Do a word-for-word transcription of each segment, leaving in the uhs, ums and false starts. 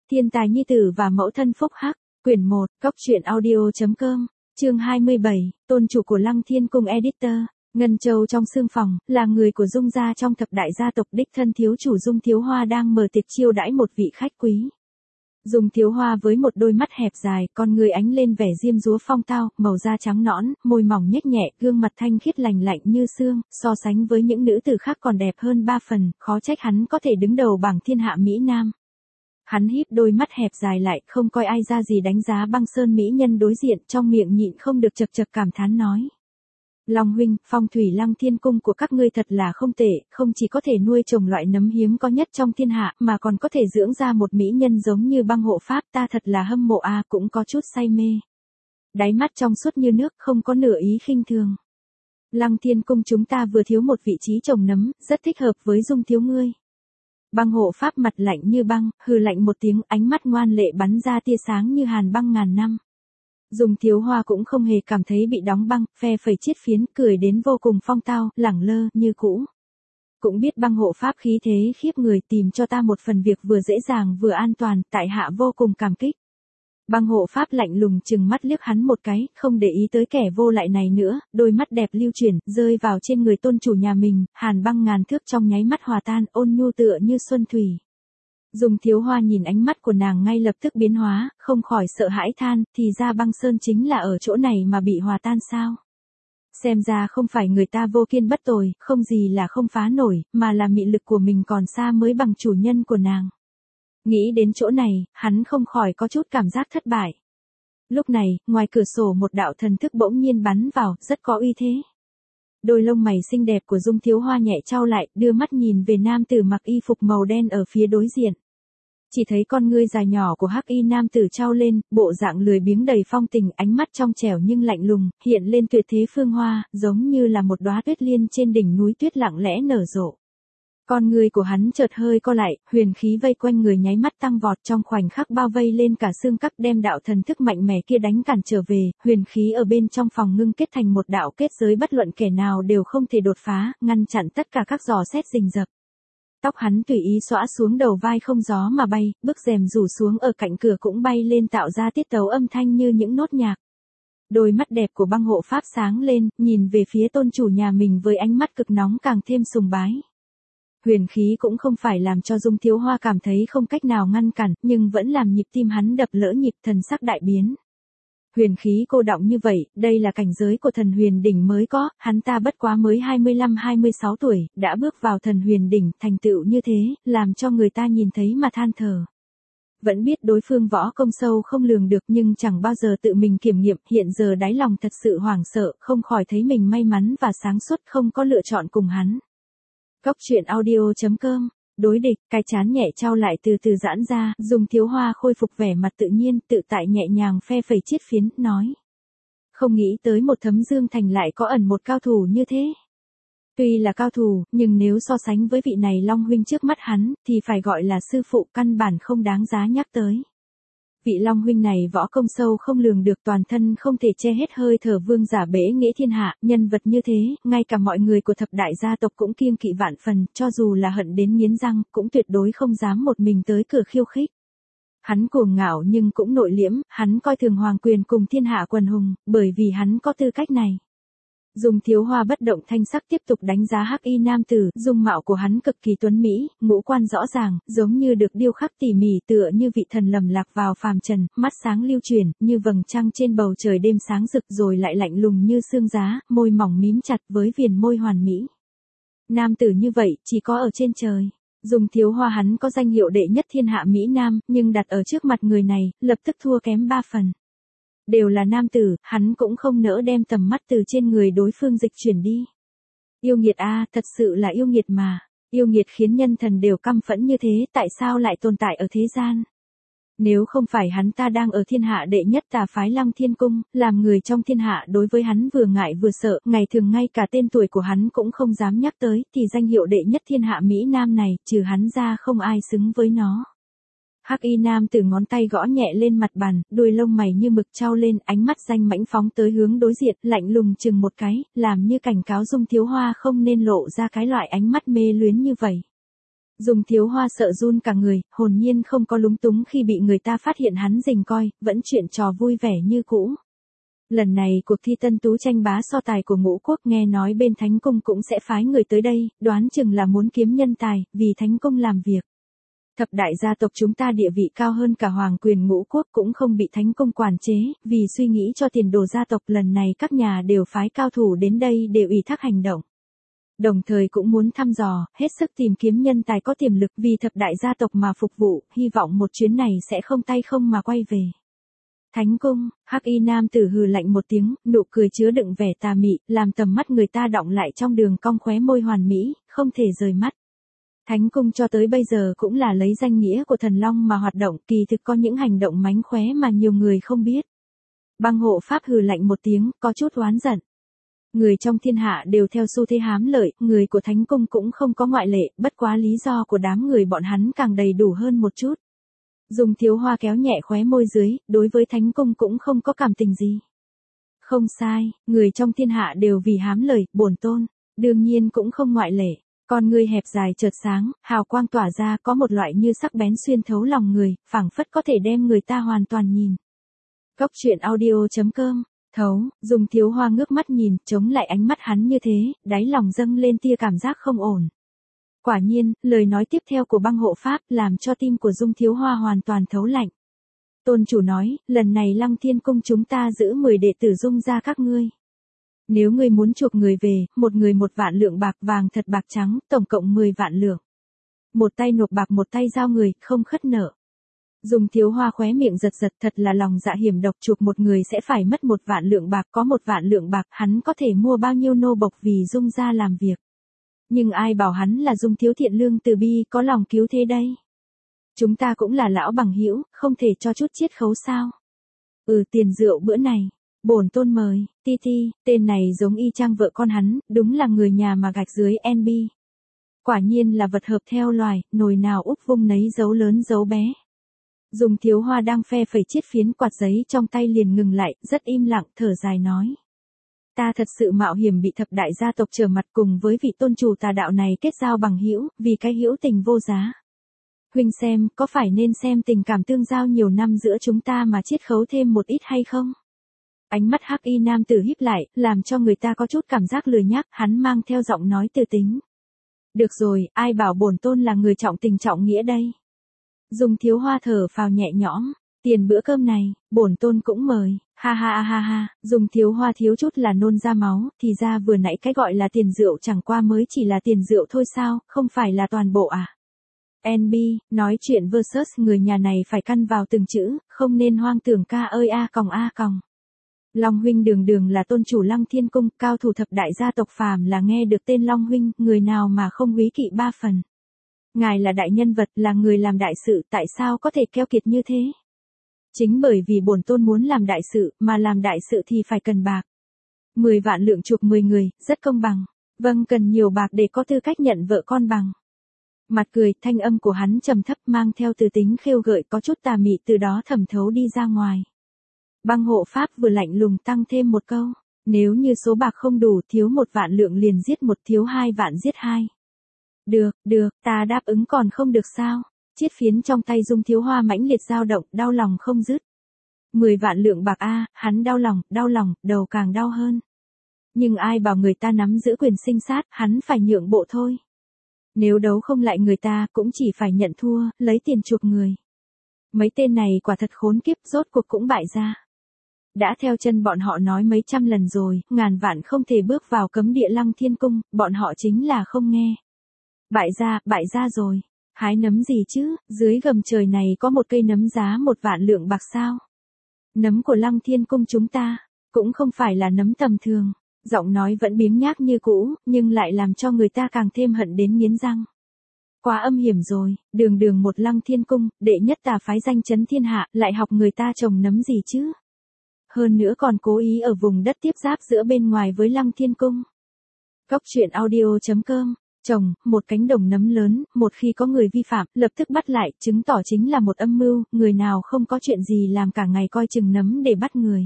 Thiên tài nhi tử và mẫu thân phúc hắc, quyển một, cốc truyện audio.com, chương hai mươi bảy, tôn chủ của Lăng Thiên Cung editor, Ngân Châu trong sương phòng, là người của Dung gia trong thập đại gia tộc đích thân thiếu chủ Dung Thiếu Hoa đang mở tiệc chiêu đãi một vị khách quý. Dung Thiếu Hoa với một đôi mắt hẹp dài, con người ánh lên vẻ diêm dúa phong tao, màu da trắng nõn, môi mỏng nhếch nhẹ, gương mặt thanh khiết lành lạnh như sương, so sánh với những nữ tử khác còn đẹp hơn ba phần, khó trách hắn có thể đứng đầu bảng thiên hạ Mỹ Nam. Hắn híp đôi mắt hẹp dài lại, không coi ai ra gì đánh giá Băng Sơn mỹ nhân đối diện, trong miệng nhịn không được chật chật cảm thán nói. Long huynh, phong thủy Lăng Thiên Cung của các ngươi thật là không tệ, không chỉ có thể nuôi trồng loại nấm hiếm có nhất trong thiên hạ, mà còn có thể dưỡng ra một mỹ nhân giống như Băng hộ pháp, ta thật là hâm mộ a, cũng có chút say mê. Đáy mắt trong suốt như nước, không có nửa ý khinh thường. Lăng Thiên Cung chúng ta vừa thiếu một vị trí trồng nấm, rất thích hợp với Dung thiếu ngươi. Băng hộ pháp mặt lạnh như băng, hừ lạnh một tiếng, ánh mắt ngoan lệ bắn ra tia sáng như hàn băng ngàn năm. Dung Thiếu Hoa cũng không hề cảm thấy bị đóng băng, phe phẩy chiết phiến, cười đến vô cùng phong tao, lẳng lơ, như cũ. Cũng biết Băng hộ pháp khí thế khiếp người, tìm cho ta một phần việc vừa dễ dàng vừa an toàn, tại hạ vô cùng cảm kích. Băng hộ pháp lạnh lùng chừng mắt liếc hắn một cái, không để ý tới kẻ vô lại này nữa, đôi mắt đẹp lưu chuyển, rơi vào trên người tôn chủ nhà mình, hàn băng ngàn thước trong nháy mắt hòa tan, ôn nhu tựa như xuân thủy. Dung Thiếu Hoa nhìn ánh mắt của nàng ngay lập tức biến hóa, không khỏi sợ hãi than, thì ra Băng Sơn chính là ở chỗ này mà bị hòa tan sao? Xem ra không phải người ta vô kiên bất tồi, không gì là không phá nổi, mà là mị lực của mình còn xa mới bằng chủ nhân của nàng. Nghĩ đến chỗ này, hắn không khỏi có chút cảm giác thất bại. Lúc này, ngoài cửa sổ một đạo thần thức bỗng nhiên bắn vào, rất có uy thế. Đôi lông mày xinh đẹp của Dung Thiếu Hoa nhẹ trao lại, đưa mắt nhìn về nam tử mặc y phục màu đen ở phía đối diện. Chỉ thấy con ngươi dài nhỏ của hắc y nam tử trao lên, bộ dạng lười biếng đầy phong tình, ánh mắt trong trẻo nhưng lạnh lùng, hiện lên tuyệt thế phương hoa, giống như là một đóa tuyết liên trên đỉnh núi tuyết lặng lẽ nở rộ. Con người của hắn chợt hơi co lại, huyền khí vây quanh người nháy mắt tăng vọt, trong khoảnh khắc bao vây lên cả xương cắp, đem đạo thần thức mạnh mẽ kia đánh cản trở về, huyền khí ở bên trong phòng ngưng kết thành một đạo kết giới bất luận kẻ nào đều không thể đột phá, ngăn chặn tất cả các giò xét rình rập. Tóc hắn tùy ý xõa xuống đầu vai không gió mà bay, bức rèm rủ xuống ở cạnh cửa cũng bay lên tạo ra tiết tấu âm thanh như những nốt nhạc. Đôi mắt đẹp của Băng hộ pháp sáng lên, nhìn về phía tôn chủ nhà mình với ánh mắt cực nóng càng thêm sùng bái. Huyền khí cũng không phải làm cho Dung Thiếu Hoa cảm thấy không cách nào ngăn cản, nhưng vẫn làm nhịp tim hắn đập lỡ nhịp, thần sắc đại biến. Huyền khí cô đọng như vậy, đây là cảnh giới của thần huyền đỉnh mới có, hắn ta bất quá mới hai mươi lăm hai mươi sáu tuổi, đã bước vào thần huyền đỉnh, thành tựu như thế, làm cho người ta nhìn thấy mà than thở. Vẫn biết đối phương võ công sâu không lường được nhưng chẳng bao giờ tự mình kiểm nghiệm, hiện giờ đáy lòng thật sự hoảng sợ, không khỏi thấy mình may mắn và sáng suốt không có lựa chọn cùng hắn. Cốc truyện audio.com, đối địch, cái chán nhẹ trao lại từ từ giãn ra, Dung Thiếu Hoa khôi phục vẻ mặt tự nhiên, tự tại nhẹ nhàng phe phẩy chiết phiến, nói. Không nghĩ tới một Thấm Dương Thành lại có ẩn một cao thủ như thế. Tuy là cao thủ, nhưng nếu so sánh với vị này Long huynh trước mắt hắn, thì phải gọi là sư phụ, căn bản không đáng giá nhắc tới. Vị Long huynh này võ công sâu không lường được, toàn thân không thể che hết hơi thở vương giả bế nghĩa thiên hạ, nhân vật như thế, ngay cả mọi người của thập đại gia tộc cũng kiêng kỵ vạn phần, cho dù là hận đến nghiến răng, cũng tuyệt đối không dám một mình tới cửa khiêu khích. Hắn cuồng ngạo nhưng cũng nội liễm, hắn coi thường hoàng quyền cùng thiên hạ quần hùng, bởi vì hắn có tư cách này. Dung Thiếu Hoa bất động thanh sắc tiếp tục đánh giá hắc y nam tử, dung mạo của hắn cực kỳ tuấn mỹ, ngũ quan rõ ràng, giống như được điêu khắc tỉ mỉ, tựa như vị thần lầm lạc vào phàm trần, mắt sáng lưu chuyển, như vầng trăng trên bầu trời đêm sáng rực rồi lại lạnh lùng như xương giá, môi mỏng mím chặt với viền môi hoàn mỹ. Nam tử như vậy, chỉ có ở trên trời. Dung Thiếu Hoa hắn có danh hiệu đệ nhất thiên hạ Mỹ Nam, nhưng đặt ở trước mặt người này, lập tức thua kém ba phần. Đều là nam tử, hắn cũng không nỡ đem tầm mắt từ trên người đối phương dịch chuyển đi. Yêu nghiệt a, thật sự là yêu nghiệt mà. Yêu nghiệt khiến nhân thần đều căm phẫn như thế, tại sao lại tồn tại ở thế gian? Nếu không phải hắn ta đang ở thiên hạ đệ nhất tà phái Lăng Thiên Cung, làm người trong thiên hạ đối với hắn vừa ngại vừa sợ, ngày thường ngay cả tên tuổi của hắn cũng không dám nhắc tới, thì danh hiệu đệ nhất thiên hạ Mỹ Nam này, trừ hắn ra không ai xứng với nó. Hắc y nam từ ngón tay gõ nhẹ lên mặt bàn, đuôi lông mày như mực trao lên, ánh mắt danh mãnh phóng tới hướng đối diện, lạnh lùng chừng một cái, làm như cảnh cáo Dung Thiếu Hoa không nên lộ ra cái loại ánh mắt mê luyến như vậy. Dung Thiếu Hoa sợ run cả người, hồn nhiên không có lúng túng khi bị người ta phát hiện hắn rình coi, vẫn chuyện trò vui vẻ như cũ. Lần này cuộc thi tân tú tranh bá so tài của Ngũ Quốc nghe nói bên Thánh Cung cũng sẽ phái người tới đây, đoán chừng là muốn kiếm nhân tài, vì Thánh Cung làm việc. Thập đại gia tộc chúng ta địa vị cao hơn cả hoàng quyền Ngũ Quốc cũng không bị Thánh Cung quản chế, vì suy nghĩ cho tiền đồ gia tộc lần này các nhà đều phái cao thủ đến đây để ủy thác hành động. Đồng thời cũng muốn thăm dò, hết sức tìm kiếm nhân tài có tiềm lực vì thập đại gia tộc mà phục vụ, hy vọng một chuyến này sẽ không tay không mà quay về. Thánh Cung, Hắc Y nam tử hừ lạnh một tiếng, nụ cười chứa đựng vẻ tà mị, làm tầm mắt người ta đọng lại trong đường cong khóe môi hoàn mỹ, không thể rời mắt. Thánh Cung cho tới bây giờ cũng là lấy danh nghĩa của thần long mà hoạt động, kỳ thực có những hành động mánh khóe mà nhiều người không biết. Băng hộ pháp hừ lạnh một tiếng, có chút oán giận. Người trong thiên hạ đều theo xu thế hám lợi, người của Thánh Cung cũng không có ngoại lệ, bất quá lý do của đám người bọn hắn càng đầy đủ hơn một chút. Dung Thiếu Hoa kéo nhẹ khóe môi dưới, đối với Thánh Cung cũng không có cảm tình gì. Không sai, người trong thiên hạ đều vì hám lời, bổn tôn, đương nhiên cũng không ngoại lệ. Con người hẹp dài chợt sáng, hào quang tỏa ra có một loại như sắc bén xuyên thấu lòng người, phảng phất có thể đem người ta hoàn toàn nhìn. Cốc truyện audio chấm com, thấu, Dung Thiếu Hoa ngước mắt nhìn, chống lại ánh mắt hắn như thế, đáy lòng dâng lên tia cảm giác không ổn. Quả nhiên, lời nói tiếp theo của băng hộ pháp làm cho tim của Dung Thiếu Hoa hoàn toàn thấu lạnh. Tôn chủ nói, lần này Lăng Thiên Cung chúng ta giữ mười đệ tử Dung ra các ngươi. Nếu ngươi muốn chuộc người về, một người một vạn lượng bạc vàng thật bạc trắng, tổng cộng mười vạn lượng. Một tay nộp bạc một tay giao người, không khất nợ. Dung Thiếu Hoa khóe miệng giật giật, thật là lòng dạ hiểm độc, chuộc một người sẽ phải mất một vạn lượng bạc, có một vạn lượng bạc hắn có thể mua bao nhiêu nô bộc vì Dung ra làm việc. Nhưng ai bảo hắn là Dung thiếu thiện lương từ bi có lòng cứu thế đây. Chúng ta cũng là lão bằng hữu, không thể cho chút chiết khấu sao. Ừ, tiền rượu bữa này. Bổn tôn mời, Ti Ti, tên này giống y chang vợ con hắn, đúng là người nhà mà gạch dưới en bê. Quả nhiên là vật hợp theo loài, nồi nào úp vung nấy dấu lớn dấu bé. Dung Thiếu Hoa đang phe phẩy chiết phiến quạt giấy trong tay liền ngừng lại, rất im lặng, thở dài nói. Ta thật sự mạo hiểm bị thập đại gia tộc trở mặt cùng với vị tôn chủ tà đạo này kết giao bằng hữu, vì cái hữu tình vô giá. Huynh xem, có phải nên xem tình cảm tương giao nhiều năm giữa chúng ta mà chiết khấu thêm một ít hay không? Ánh mắt Hắc Y nam tử híp lại, làm cho người ta có chút cảm giác lười nhác, hắn mang theo giọng nói từ tính. Được rồi, ai bảo bổn tôn là người trọng tình trọng nghĩa đây? Dung Thiếu Hoa thở phào nhẹ nhõm, tiền bữa cơm này, bổn tôn cũng mời, ha ha ha ha, Dung Thiếu Hoa thiếu chút là nôn ra máu, thì ra vừa nãy cái gọi là tiền rượu chẳng qua mới chỉ là tiền rượu thôi sao, không phải là toàn bộ à? en bê, nói chuyện versus người nhà này phải căn vào từng chữ, không nên hoang tưởng ca ơi a còng a còng. Long huynh đường đường là tôn chủ Lăng Thiên Cung, cao thủ thập đại gia tộc phàm là nghe được tên Long huynh, người nào mà không quý kỵ ba phần. Ngài là đại nhân vật, là người làm đại sự, tại sao có thể keo kiệt như thế? Chính bởi vì bổn tôn muốn làm đại sự, mà làm đại sự thì phải cần bạc. mười vạn lượng chuộc mười người, rất công bằng. Vâng, cần nhiều bạc để có tư cách nhận vợ con bằng. Mặt cười, thanh âm của hắn trầm thấp mang theo từ tính khêu gợi có chút tà mị từ đó thẩm thấu đi ra ngoài. Băng hộ pháp vừa lạnh lùng tăng thêm một câu, nếu như số bạc không đủ thiếu một vạn lượng liền giết một, thiếu hai vạn giết hai. Được, được, ta đáp ứng còn không được sao? Chiết phiến trong tay Dung Thiếu Hoa mãnh liệt dao động, đau lòng không dứt. Mười vạn lượng bạc a, hắn đau lòng, đau lòng, đầu càng đau hơn. Nhưng ai bảo người ta nắm giữ quyền sinh sát, hắn phải nhượng bộ thôi. Nếu đấu không lại người ta, cũng chỉ phải nhận thua, lấy tiền chuộc người. Mấy tên này quả thật khốn kiếp, rốt cuộc cũng bại ra. Đã theo chân bọn họ nói mấy trăm lần rồi, ngàn vạn không thể bước vào cấm địa Lăng Thiên Cung, bọn họ chính là không nghe. Bại ra, bại ra rồi. Hái nấm gì chứ, dưới gầm trời này có một cây nấm giá một vạn lượng bạc sao? Nấm của Lăng Thiên Cung chúng ta, cũng không phải là nấm tầm thường. Giọng nói vẫn biếng nhác như cũ, nhưng lại làm cho người ta càng thêm hận đến nghiến răng. Quá âm hiểm rồi, đường đường một Lăng Thiên Cung, đệ nhất tà phái danh chấn thiên hạ, lại học người ta trồng nấm gì chứ? Hơn nữa còn cố ý ở vùng đất tiếp giáp giữa bên ngoài với Lăng Thiên Cung. Cốc truyện audio chấm com, trồng, một cánh đồng nấm lớn, một khi có người vi phạm, lập tức bắt lại, chứng tỏ chính là một âm mưu, người nào không có chuyện gì làm cả ngày coi chừng nấm để bắt người.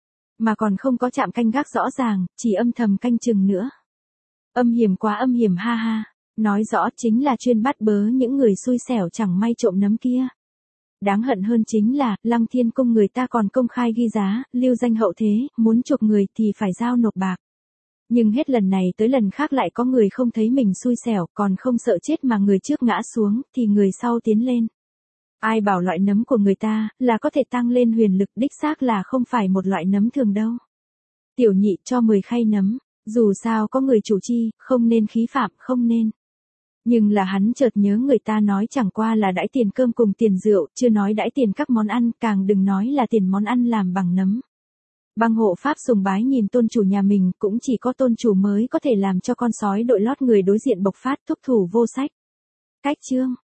Mà còn không có trạm canh gác rõ ràng, chỉ âm thầm canh chừng nữa. Âm hiểm quá âm hiểm ha ha. Nói rõ chính là chuyên bắt bớ những người xui xẻo chẳng may trộm nấm kia. Đáng hận hơn chính là, Lăng Thiên Cung người ta còn công khai ghi giá, lưu danh hậu thế, muốn chuộc người thì phải giao nộp bạc. Nhưng hết lần này tới lần khác lại có người không thấy mình xui xẻo, còn không sợ chết mà người trước ngã xuống, thì người sau tiến lên. Ai bảo loại nấm của người ta, là có thể tăng lên huyền lực, đích xác là không phải một loại nấm thường đâu. Tiểu nhị cho mười khay nấm, dù sao có người chủ chi, không nên khí phạm, không nên. Nhưng là hắn chợt nhớ người ta nói chẳng qua là đãi tiền cơm cùng tiền rượu, chưa nói đãi tiền các món ăn, càng đừng nói là tiền món ăn làm bằng nấm. Băng hộ pháp sùng bái nhìn tôn chủ nhà mình, cũng chỉ có tôn chủ mới có thể làm cho con sói đội lót người đối diện bộc phát, thúc thủ vô sách. Cách chương